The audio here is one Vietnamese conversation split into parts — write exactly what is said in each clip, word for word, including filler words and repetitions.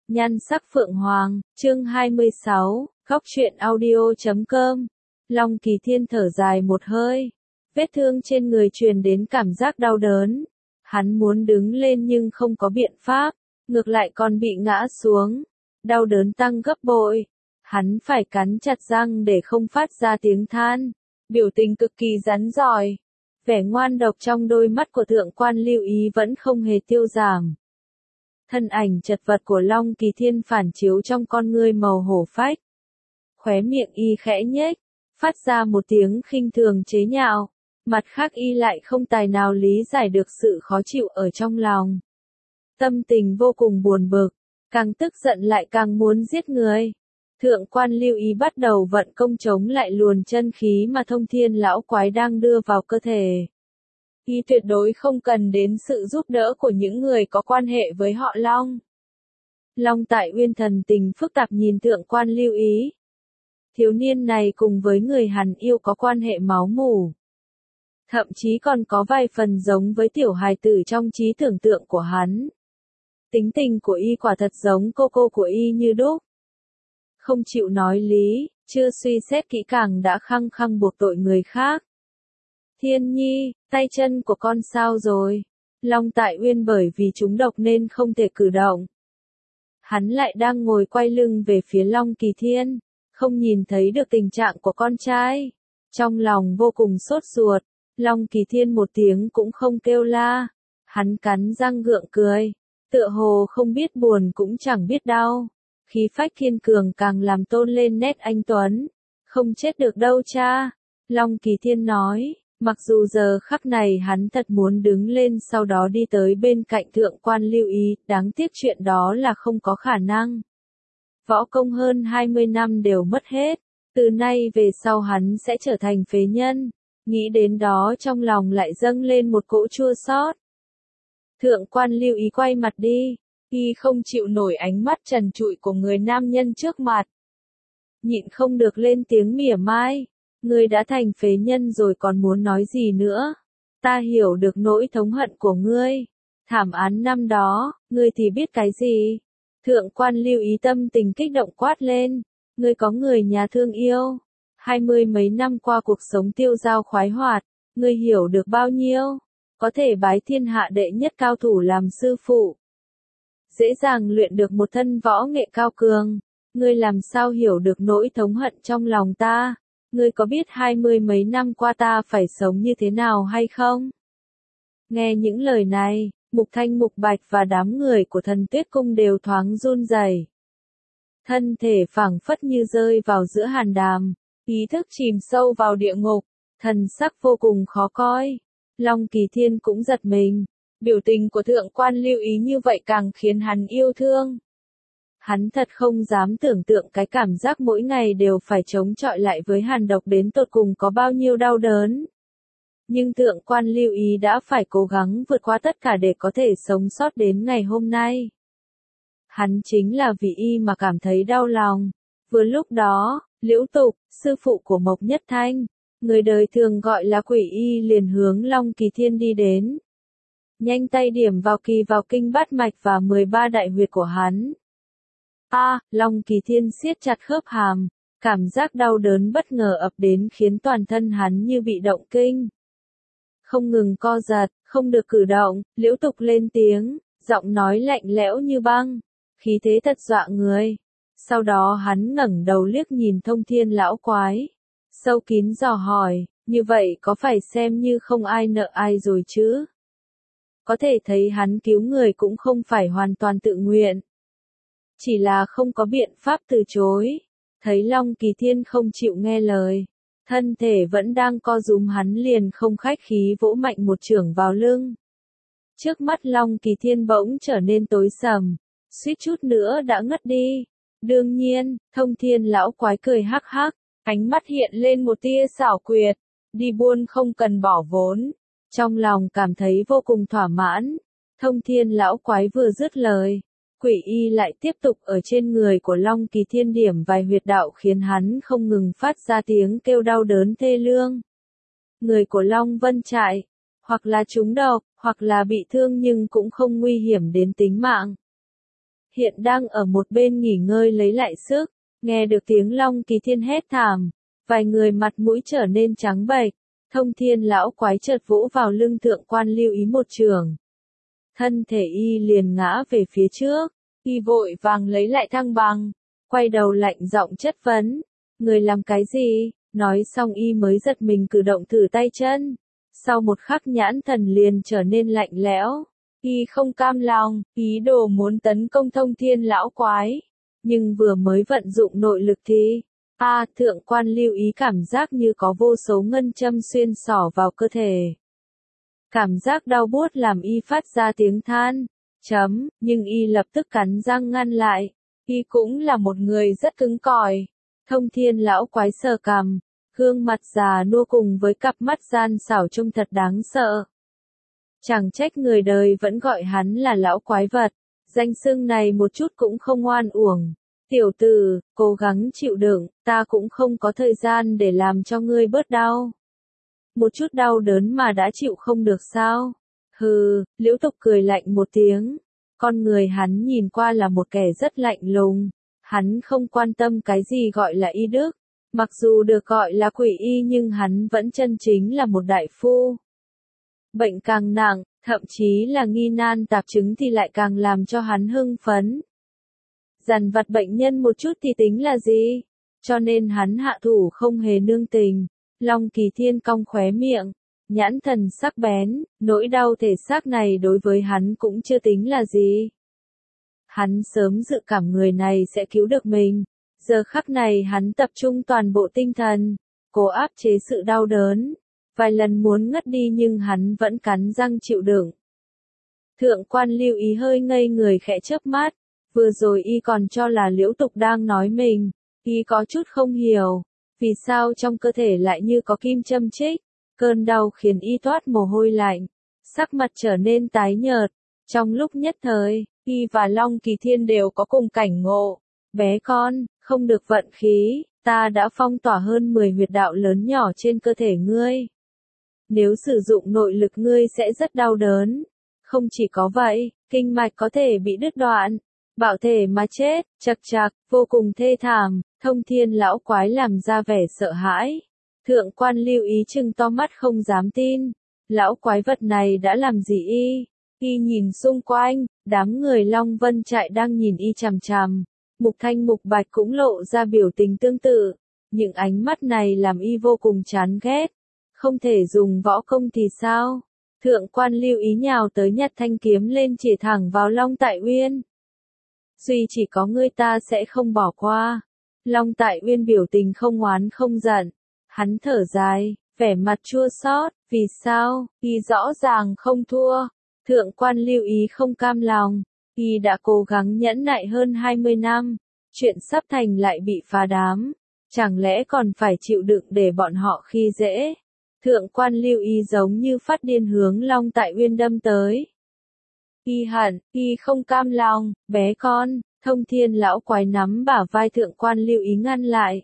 Nhan sắc Phượng Hoàng, chương hai mươi sáu, góc truyện audio chấm com. Long Kỳ Thiên thở dài một hơi. Vết thương trên người truyền đến cảm giác đau đớn. Hắn muốn đứng lên nhưng không có biện pháp, ngược lại còn bị ngã xuống. Đau đớn tăng gấp bội. Hắn phải cắn chặt răng để không phát ra tiếng than. Biểu tình cực kỳ rắn rỏi. Vẻ ngoan độc trong đôi mắt của thượng quan Lưu Ý vẫn không hề tiêu giảm. Thân ảnh chật vật của Long Kỳ Thiên phản chiếu trong con ngươi màu hổ phách. Khóe miệng y khẽ nhếch, phát ra một tiếng khinh thường chế nhạo. Mặt khác y lại không tài nào lý giải được sự khó chịu ở trong lòng. Tâm tình vô cùng buồn bực, càng tức giận lại càng muốn giết người. Thượng quan Lưu Ý bắt đầu vận công chống lại luồn chân khí mà Thông Thiên lão quái đang đưa vào cơ thể. Y tuyệt đối không cần đến sự giúp đỡ của những người có quan hệ với họ Long. Long Tại Uyên thần tình phức tạp nhìn thượng quan Lưu Ý. Thiếu niên này cùng với người Hàn yêu có quan hệ máu mủ. Thậm chí còn có vài phần giống với tiểu hài tử trong trí tưởng tượng của hắn. Tính tình của y quả thật giống cô cô của y như đúc. Không chịu nói lý, chưa suy xét kỹ càng đã khăng khăng buộc tội người khác. Thiên Nhi, tay chân của con sao rồi? Long Tại Uyên bởi vì trúng độc nên không thể cử động. Hắn lại đang ngồi quay lưng về phía Long Kỳ Thiên, không nhìn thấy được tình trạng của con trai. Trong lòng vô cùng sốt ruột, Long Kỳ Thiên một tiếng cũng không kêu la. Hắn cắn răng gượng cười, tựa hồ không biết buồn cũng chẳng biết đau. Khí phách thiên cường càng làm tôn lên nét anh tuấn. Không chết được đâu cha, Long Kỳ Thiên nói. Mặc dù giờ khắc này hắn thật muốn đứng lên sau đó đi tới bên cạnh thượng quan Lưu Ý, đáng tiếc chuyện đó là không có khả năng. Võ công hơn hai mươi năm đều mất hết, từ nay về sau hắn sẽ trở thành phế nhân, nghĩ đến đó trong lòng lại dâng lên một cỗ chua xót. Thượng quan Lưu Ý quay mặt đi, y không chịu nổi ánh mắt trần trụi của người nam nhân trước mặt. Nhịn không được lên tiếng mỉa mai. Ngươi đã thành phế nhân rồi còn muốn nói gì nữa? Ta hiểu được nỗi thống hận của ngươi. Thảm án năm đó, ngươi thì biết cái gì? Thượng quan Lưu Ý tâm tình kích động quát lên. Ngươi có người nhà thương yêu. Hai mươi mấy năm qua cuộc sống tiêu dao khoái hoạt, ngươi hiểu được bao nhiêu? Có thể bái thiên hạ đệ nhất cao thủ làm sư phụ. Dễ dàng luyện được một thân võ nghệ cao cường. Ngươi làm sao hiểu được nỗi thống hận trong lòng ta? Ngươi có biết hai mươi mấy năm qua ta phải sống như thế nào hay không? Nghe những lời này, Mục Thanh Mục Bạch và đám người của Thần Tuyết Cung đều thoáng run rẩy. Thân thể phảng phất như rơi vào giữa hàn đàm, ý thức chìm sâu vào địa ngục, thần sắc vô cùng khó coi. Long Kỳ Thiên cũng giật mình, biểu tình của thượng quan Lưu Ý như vậy càng khiến hắn yêu thương. Hắn thật không dám tưởng tượng cái cảm giác mỗi ngày đều phải chống chọi lại với hàn độc đến tột cùng có bao nhiêu đau đớn. Nhưng thượng quan Lưu Ý đã phải cố gắng vượt qua tất cả để có thể sống sót đến ngày hôm nay. Hắn chính là vì y mà cảm thấy đau lòng. Vừa lúc đó, Liễu Tục, sư phụ của Mộc Nhất Thanh, người đời thường gọi là Quỷ Y liền hướng Long Kỳ Thiên đi đến. Nhanh tay điểm vào kỳ vào kinh bát mạch và mười ba đại huyệt của hắn. A, à, Long Kỳ Thiên siết chặt khớp hàm, cảm giác đau đớn bất ngờ ập đến khiến toàn thân hắn như bị động kinh. Không ngừng co giật, không được cử động, Liễu Tục lên tiếng, giọng nói lạnh lẽo như băng, khí thế thật dọa người. Sau đó hắn ngẩng đầu liếc nhìn Thông Thiên lão quái, sâu kín dò hỏi, như vậy có phải xem như không ai nợ ai rồi chứ? Có thể thấy hắn cứu người cũng không phải hoàn toàn tự nguyện. Chỉ là không có biện pháp từ chối. Thấy Long Kỳ Thiên không chịu nghe lời, thân thể vẫn đang co rúm hắn liền không khách khí vỗ mạnh một chưởng vào lưng. Trước mắt Long Kỳ Thiên bỗng trở nên tối sầm, suýt chút nữa đã ngất đi. Đương nhiên, Thông Thiên lão quái cười hắc hắc, ánh mắt hiện lên một tia xảo quyệt, đi buôn không cần bỏ vốn. Trong lòng cảm thấy vô cùng thỏa mãn. Thông Thiên lão quái vừa dứt lời, Quỷ Y lại tiếp tục ở trên người của Long Kỳ Thiên điểm vài huyệt đạo khiến hắn không ngừng phát ra tiếng kêu đau đớn thê lương. Người của Long Vân Trại, hoặc là trúng độc, hoặc là bị thương nhưng cũng không nguy hiểm đến tính mạng. hiện đang ở một bên nghỉ ngơi lấy lại sức, nghe được tiếng Long Kỳ Thiên hét thảm, vài người mặt mũi trở nên trắng bệch, Thông Thiên lão quái chợt vỗ vào lưng Thượng Quan Lưu Ý một chưởng. Thân thể y liền ngã về phía trước, y vội vàng lấy lại thăng bằng, quay đầu lạnh giọng chất vấn, người làm cái gì? Nói xong y mới giật mình cử động thử tay chân. Sau một khắc nhãn thần liền trở nên lạnh lẽo. Y không cam lòng, ý đồ muốn tấn công Thông Thiên lão quái. Nhưng vừa mới vận dụng nội lực thì, a à, Thượng Quan Lưu Ý cảm giác như có vô số ngân châm xuyên xỏ vào cơ thể. Cảm giác đau buốt làm y phát ra tiếng than. Chấm, nhưng y lập tức cắn răng ngăn lại. Y cũng là một người rất cứng cỏi. Thông Thiên lão quái sờ cằm, gương mặt già nua cùng với cặp mắt gian xảo trông thật đáng sợ. Chẳng trách người đời vẫn gọi hắn là lão quái vật, danh xưng này một chút cũng không oan uổng. Tiểu tử, cố gắng chịu đựng, ta cũng không có thời gian để làm cho ngươi bớt đau. Một chút đau đớn mà đã chịu không được sao? Hừ, Liễu Tục cười lạnh một tiếng. Con người hắn nhìn qua là một kẻ rất lạnh lùng. Hắn không quan tâm cái gì gọi là y đức. Mặc dù được gọi là quỷ y nhưng hắn vẫn chân chính là một đại phu. Bệnh càng nặng, thậm chí là nghi nan tạp chứng thì lại càng làm cho hắn hưng phấn. Dằn vặt bệnh nhân một chút thì tính là gì? Cho nên hắn hạ thủ không hề nương tình. Long Kỳ Thiên cong khóe miệng, nhãn thần sắc bén, nỗi đau thể xác này đối với hắn cũng chưa tính là gì. Hắn sớm dự cảm người này sẽ cứu được mình. Giờ khắc này hắn tập trung toàn bộ tinh thần, cố áp chế sự đau đớn. Vài lần muốn ngất đi nhưng hắn vẫn cắn răng chịu đựng. Thượng Quan Lưu Ý hơi ngây người khẽ chớp mắt. Vừa rồi y còn cho là Liễu Tục đang nói mình. Y có chút không hiểu. Vì sao trong cơ thể lại như có kim châm chích. Cơn đau khiến y toát mồ hôi lạnh. Sắc mặt trở nên tái nhợt. Trong lúc nhất thời, y và Long Kỳ Thiên đều có cùng cảnh ngộ. Bé con, không được vận khí, ta đã phong tỏa hơn mười huyệt đạo lớn nhỏ trên cơ thể ngươi. Nếu sử dụng nội lực ngươi sẽ rất đau đớn. Không chỉ có vậy, kinh mạch có thể bị đứt đoạn, bạo thể mà chết, chật chật, vô cùng thê thảm. Thông Thiên lão quái làm ra vẻ sợ hãi. Thượng Quan Lưu Ý trừng to mắt không dám tin. Lão quái vật này đã làm gì y? Y nhìn xung quanh, đám người Long Vân Trại đang nhìn y chằm chằm. Mục Thanh Mục Bạch cũng lộ ra biểu tình tương tự. Những ánh mắt này làm y vô cùng chán ghét. Không thể dùng võ công thì sao? Thượng Quan Lưu Ý nhào tới nhặt thanh kiếm lên chỉ thẳng vào Long Tại Uyên. Duy chỉ có ngươi ta sẽ không bỏ qua. Long Tại Uyên biểu tình không oán không giận. Hắn thở dài, vẻ mặt chua xót, vì sao? Y rõ ràng không thua. Thượng Quan Lưu Ý không cam lòng. Y đã cố gắng nhẫn nại hơn hai mươi năm. Chuyện sắp thành lại bị phá đám. Chẳng lẽ còn phải chịu đựng để bọn họ khi dễ? Thượng Quan Lưu Ý giống như phát điên hướng Long Tại Uyên đâm tới. Y hận, y không cam lòng, bé con. Thông Thiên lão quái nắm bả vai Thượng Quan Lưu Ý ngăn lại.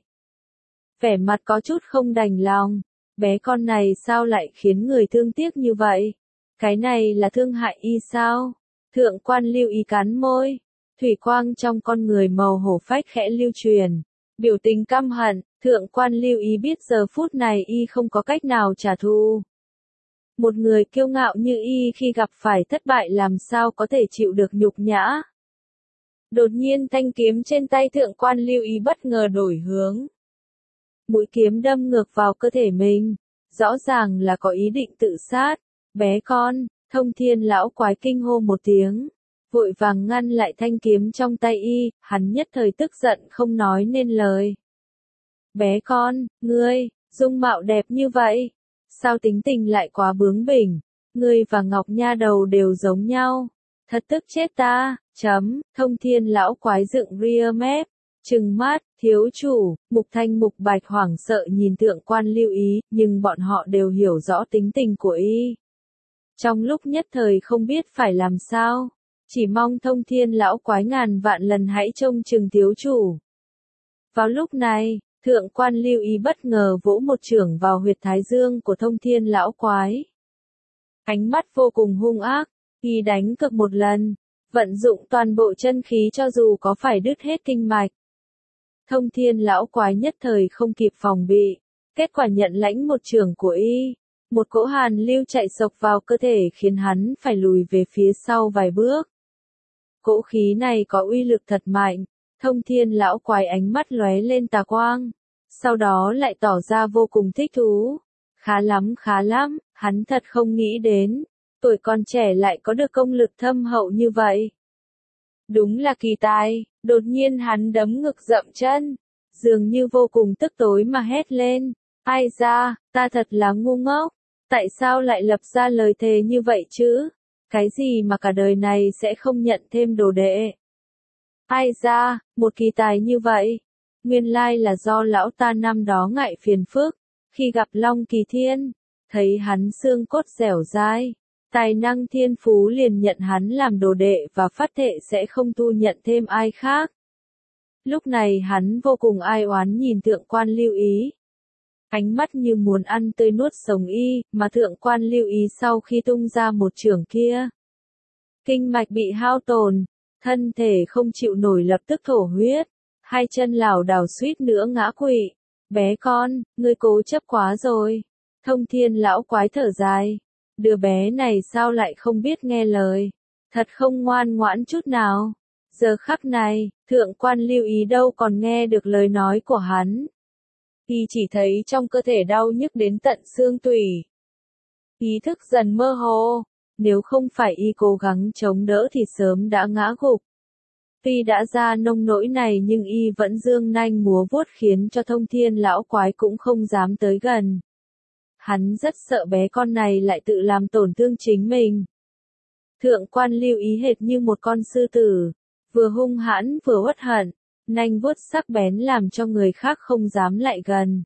Vẻ mặt có chút không đành lòng. Bé con này sao lại khiến người thương tiếc như vậy? Cái này là thương hại y sao? Thượng Quan Lưu Ý cắn môi. Thủy quang trong con người màu hổ phách khẽ lưu truyền. Biểu tình căm hận. Thượng Quan Lưu Ý biết giờ phút này y không có cách nào trả thù. Một người kiêu ngạo như y khi gặp phải thất bại làm sao có thể chịu được nhục nhã. Đột nhiên thanh kiếm trên tay Thượng Quan Lưu Ý bất ngờ đổi hướng. Mũi kiếm đâm ngược vào cơ thể mình. Rõ ràng là có ý định tự sát. Bé con, Thông Thiên lão quái kinh hô một tiếng. Vội vàng ngăn lại thanh kiếm trong tay y, hắn nhất thời tức giận không nói nên lời. Bé con, ngươi, dung mạo đẹp như vậy. Sao tính tình lại quá bướng bỉnh? Ngươi và Ngọc Nha đầu đều giống nhau. Thật tức chết ta, chấm, Thông Thiên lão quái dựng ria mép. Trừng mắt, thiếu chủ, Mục Thanh Mục Bạch hoảng sợ nhìn Thượng Quan Lưu Ý, nhưng bọn họ đều hiểu rõ tính tình của y. Trong lúc nhất thời không biết phải làm sao, chỉ mong Thông Thiên lão quái ngàn vạn lần hãy trông chừng thiếu chủ. Vào lúc này, Thượng Quan Lưu Ý bất ngờ vỗ một chưởng vào huyệt thái dương của Thông Thiên lão quái. Ánh mắt vô cùng hung ác, y đánh cực một lần, vận dụng toàn bộ chân khí cho dù có phải đứt hết kinh mạch. Thông Thiên lão quái nhất thời không kịp phòng bị, kết quả nhận lãnh một chưởng của y, một cỗ hàn lưu chạy sộc vào cơ thể khiến hắn phải lùi về phía sau vài bước. Cỗ khí này có uy lực thật mạnh, Thông Thiên lão quái ánh mắt lóe lên tà quang, sau đó lại tỏ ra vô cùng thích thú. Khá lắm khá lắm, hắn thật không nghĩ đến, tuổi còn trẻ lại có được công lực thâm hậu như vậy. Đúng là kỳ tài, đột nhiên hắn đấm ngực dậm chân, dường như vô cùng tức tối mà hét lên, ai da, ta thật là ngu ngốc, tại sao lại lập ra lời thề như vậy chứ, cái gì mà cả đời này sẽ không nhận thêm đồ đệ. Ai da, một kỳ tài như vậy, nguyên lai là do lão ta năm đó ngại phiền phức, khi gặp Long Kỳ Thiên, thấy hắn xương cốt dẻo dai, tài năng thiên phú liền nhận hắn làm đồ đệ và phát thệ sẽ không tu nhận thêm ai khác. Lúc này hắn vô cùng ai oán nhìn Thượng quan Lưu Ý. Ánh mắt như muốn ăn tươi nuốt sống y, mà Thượng quan Lưu Ý sau khi tung ra một chưởng kia. Kinh mạch bị hao tổn, thân thể không chịu nổi lập tức thổ huyết, hai chân lảo đảo suýt nữa ngã quỵ. Bé con, ngươi cố chấp quá rồi. Thông Thiên lão quái thở dài. Đứa bé này sao lại không biết nghe lời. Thật không ngoan ngoãn chút nào. Giờ khắc này, Thượng quan Lưu Ý đâu còn nghe được lời nói của hắn. Y chỉ thấy trong cơ thể đau nhức đến tận xương tủy. Ý thức dần mơ hồ. Nếu không phải y cố gắng chống đỡ thì sớm đã ngã gục. Tuy đã ra nông nỗi này nhưng y vẫn dương nanh múa vuốt khiến cho Thông Thiên lão quái cũng không dám tới gần. Hắn rất sợ bé con này lại tự làm tổn thương chính mình. Thượng quan Lưu Ý hệt như một con sư tử, vừa hung hãn vừa uất hận, nanh vuốt sắc bén làm cho người khác không dám lại gần.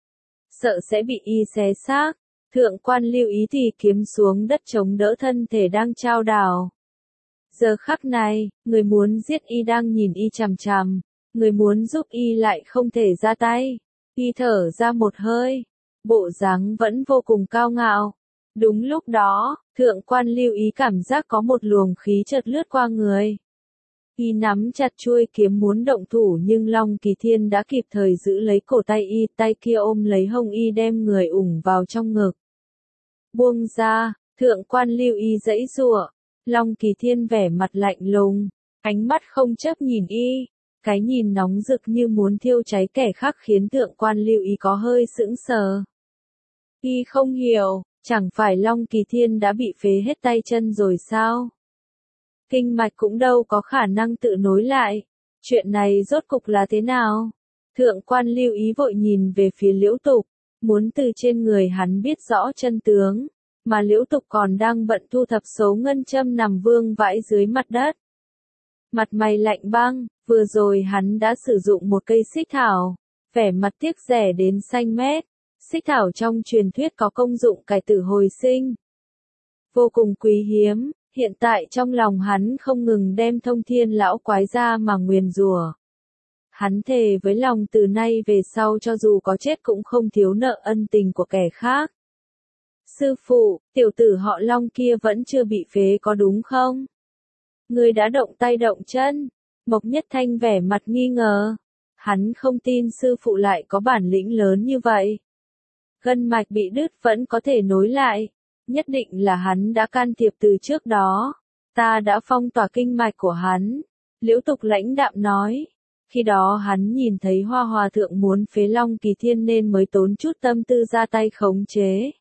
Sợ sẽ bị y xé xác, Thượng quan Lưu Ý thì kiếm xuống đất chống đỡ thân thể đang chao đảo. Giờ khắc này, người muốn giết y đang nhìn y chằm chằm, người muốn giúp y lại không thể ra tay. Y thở ra một hơi, bộ dáng vẫn vô cùng cao ngạo. Đúng lúc đó, Thượng quan Lưu Ý cảm giác có một luồng khí chợt lướt qua người. Y nắm chặt chuôi kiếm muốn động thủ nhưng Long Kỳ Thiên đã kịp thời giữ lấy cổ tay y, tay kia ôm lấy hông y đem người ủng vào trong ngực. Buông ra, Thượng quan Lưu Ý giãy giụa. Long Kỳ Thiên vẻ mặt lạnh lùng, ánh mắt không chớp nhìn y, cái nhìn nóng rực như muốn thiêu cháy kẻ khác khiến Thượng quan Lưu Ý có hơi sững sờ. Y không hiểu, chẳng phải Long Kỳ Thiên đã bị phế hết tay chân rồi sao? Kinh mạch cũng đâu có khả năng tự nối lại, chuyện này rốt cục là thế nào? Thượng quan Lưu Ý vội nhìn về phía Liễu Tục, muốn từ trên người hắn biết rõ chân tướng. Mà Liễu Tục còn đang bận thu thập số ngân châm nằm vương vãi dưới mặt đất. Mặt mày lạnh băng, vừa rồi hắn đã sử dụng một cây xích thảo, vẻ mặt tiếc rẻ đến xanh mét. Xích thảo trong truyền thuyết có công dụng cải tử hồi sinh. Vô cùng quý hiếm, hiện tại trong lòng hắn không ngừng đem Thông Thiên lão quái ra mà nguyền rủa. Hắn thề với lòng từ nay về sau cho dù có chết cũng không thiếu nợ ân tình của kẻ khác. Sư phụ, tiểu tử họ Long kia vẫn chưa bị phế có đúng không? Người đã động tay động chân. Mộc Nhất Thanh vẻ mặt nghi ngờ. Hắn không tin sư phụ lại có bản lĩnh lớn như vậy. Gân mạch bị đứt vẫn có thể nối lại. Nhất định là hắn đã can thiệp từ trước đó. Ta đã phong tỏa kinh mạch của hắn. Liễu Tục lãnh đạm nói. Khi đó hắn nhìn thấy Hoa Hòa Thượng muốn phế Long Kỳ Thiên nên mới tốn chút tâm tư ra tay khống chế.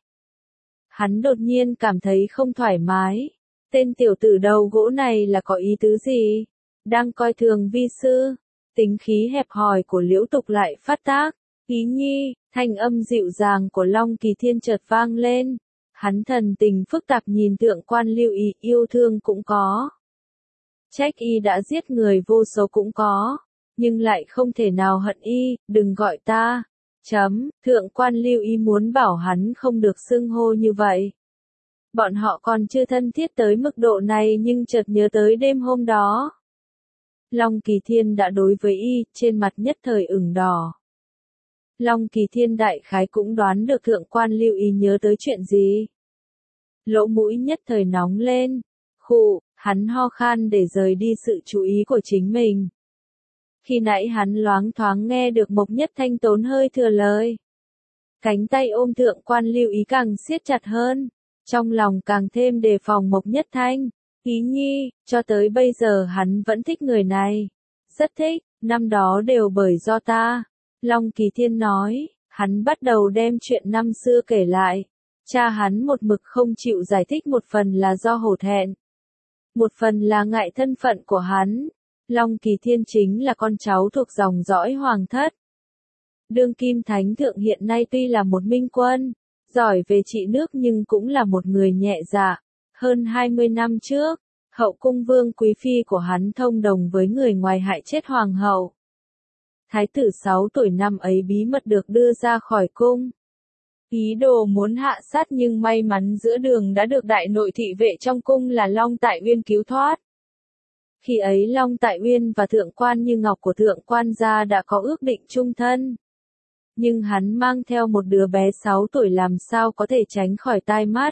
Hắn đột nhiên cảm thấy không thoải mái. Tên tiểu tử đầu gỗ này là có ý tứ gì? Đang coi thường vi sư. Tính khí hẹp hòi của Liễu Tục lại phát tác. Ý nhi, thanh âm dịu dàng của Long Kỳ Thiên chợt vang lên. Hắn thần tình phức tạp nhìn Thượng quan Lưu Ý, yêu thương cũng có. Trách y đã giết người vô số cũng có. Nhưng lại không thể nào hận y, đừng gọi ta. Chấm, Thượng quan Lưu Ý muốn bảo hắn không được xưng hô như vậy. Bọn họ còn chưa thân thiết tới mức độ này nhưng chợt nhớ tới đêm hôm đó. Long Kỳ Thiên đã đối với y, trên mặt nhất thời ửng đỏ. Long Kỳ Thiên đại khái cũng đoán được Thượng quan Lưu Ý nhớ tới chuyện gì. Lỗ mũi nhất thời nóng lên. Khụ, Hắn ho khan để rời đi sự chú ý của chính mình. Khi nãy hắn loáng thoáng nghe được Mộc Nhất Thanh tốn hơi thừa lời. Cánh tay ôm Thượng Quan Lưu Ý càng siết chặt hơn, trong lòng càng thêm đề phòng Mộc Nhất Thanh. Ý nhi, cho tới bây giờ hắn vẫn thích người này. Rất thích, năm đó đều bởi do ta. Long Kỳ Thiên nói, hắn bắt đầu đem chuyện năm xưa kể lại. Cha hắn một mực không chịu giải thích, một phần là do hổ thẹn. Một phần là ngại thân phận của hắn. Long Kỳ Thiên chính là con cháu thuộc dòng dõi hoàng thất. Đương kim thánh thượng hiện nay tuy là một minh quân, giỏi về trị nước nhưng cũng là một người nhẹ dạ. Hơn hai mươi năm trước, hậu cung vương quý phi của hắn thông đồng với người ngoài hại chết hoàng hậu. Thái tử sáu tuổi năm ấy bí mật được đưa ra khỏi cung. Ý đồ muốn hạ sát nhưng may mắn giữa đường đã được đại nội thị vệ trong cung là Long Tại Uyên cứu thoát. Khi ấy Long Tại Uyên và Thượng Quan Như Ngọc của Thượng Quan gia đã có ước định chung thân. Nhưng hắn mang theo một đứa bé sáu tuổi làm sao có thể tránh khỏi tai mắt.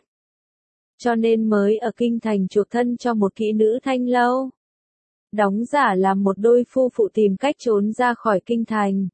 Cho nên mới ở kinh thành chuộc thân cho một kỹ nữ thanh lâu. Đóng giả làm một đôi phu phụ tìm cách trốn ra khỏi kinh thành.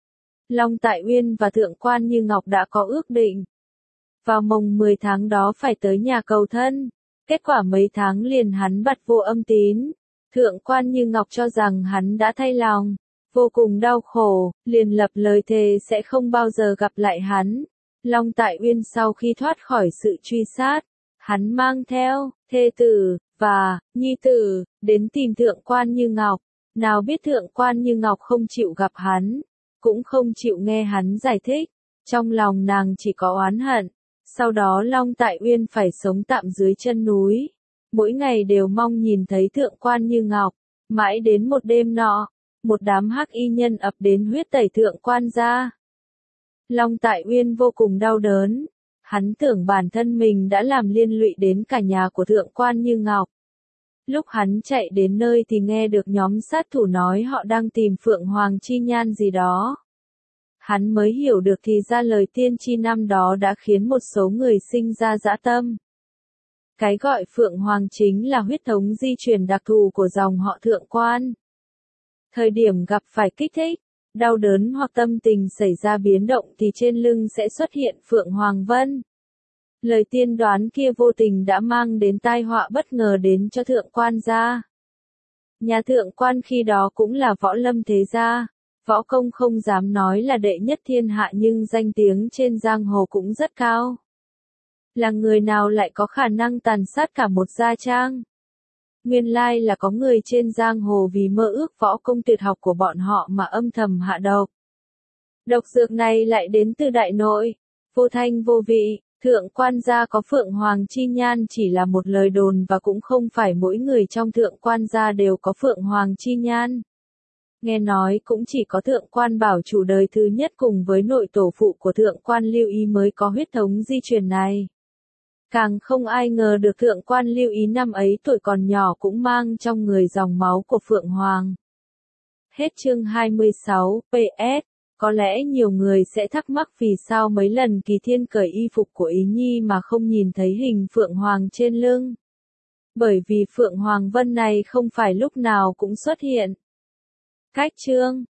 Long Tại Uyên và Thượng Quan Như Ngọc đã có ước định. Vào mồng mười tháng đó phải tới nhà cầu thân. Kết quả mấy tháng liền hắn bặt vô âm tín. Thượng Quan Như Ngọc cho rằng hắn đã thay lòng. Vô cùng đau khổ, liền lập lời thề sẽ không bao giờ gặp lại hắn. Long Tại Uyên sau khi thoát khỏi sự truy sát, hắn mang theo thê tử và nhi tử đến tìm Thượng Quan Như Ngọc. Nào biết Thượng Quan Như Ngọc không chịu gặp hắn, cũng không chịu nghe hắn giải thích. Trong lòng nàng chỉ có oán hận. Sau đó Long Tại Uyên phải sống tạm dưới chân núi. Mỗi ngày đều mong nhìn thấy Thượng Quan Như Ngọc. Mãi đến một đêm nọ, một đám hắc y nhân ập đến huyết tẩy Thượng Quan gia. Long Tại Uyên vô cùng đau đớn. Hắn tưởng bản thân mình đã làm liên lụy đến cả nhà của Thượng Quan Như Ngọc. Lúc hắn chạy đến nơi thì nghe được nhóm sát thủ nói họ đang tìm Phượng Hoàng Chi Nhan gì đó. Hắn mới hiểu được thì ra lời tiên tri năm đó đã khiến một số người sinh ra dã tâm. Cái gọi Phượng Hoàng chính là huyết thống di truyền đặc thù của dòng họ Thượng Quan. Thời điểm gặp phải kích thích, đau đớn hoặc tâm tình xảy ra biến động thì trên lưng sẽ xuất hiện Phượng Hoàng Vân. Lời tiên đoán kia vô tình đã mang đến tai họa bất ngờ đến cho Thượng Quan gia. Nhà Thượng Quan khi đó cũng là võ lâm thế gia. Võ công không dám nói là đệ nhất thiên hạ nhưng danh tiếng trên giang hồ cũng rất cao. Là người nào lại có khả năng tàn sát cả một gia trang? Nguyên lai là có người trên giang hồ vì mơ ước võ công tuyệt học của bọn họ mà âm thầm hạ độc. Độc dược này lại đến từ đại nội, vô thanh vô vị. Thượng Quan gia có Phượng Hoàng Chi Nhan chỉ là một lời đồn và cũng không phải mỗi người trong Thượng Quan gia đều có Phượng Hoàng Chi Nhan. Nghe nói cũng chỉ có Thượng Quan Bảo Chủ đời thứ nhất cùng với nội tổ phụ của Thượng Quan Lưu Ý mới có huyết thống di truyền này. Càng không ai ngờ được Thượng Quan Lưu Ý năm ấy tuổi còn nhỏ cũng mang trong người dòng máu của Phượng Hoàng. Hết chương hai mươi sáu, pê ét. Có lẽ nhiều người sẽ thắc mắc vì sao mấy lần Kỳ Thiên cởi y phục của Ý Nhi mà không nhìn thấy hình Phượng Hoàng trên lưng. Bởi vì Phượng Hoàng Vân này không phải lúc nào cũng xuất hiện. Cách chương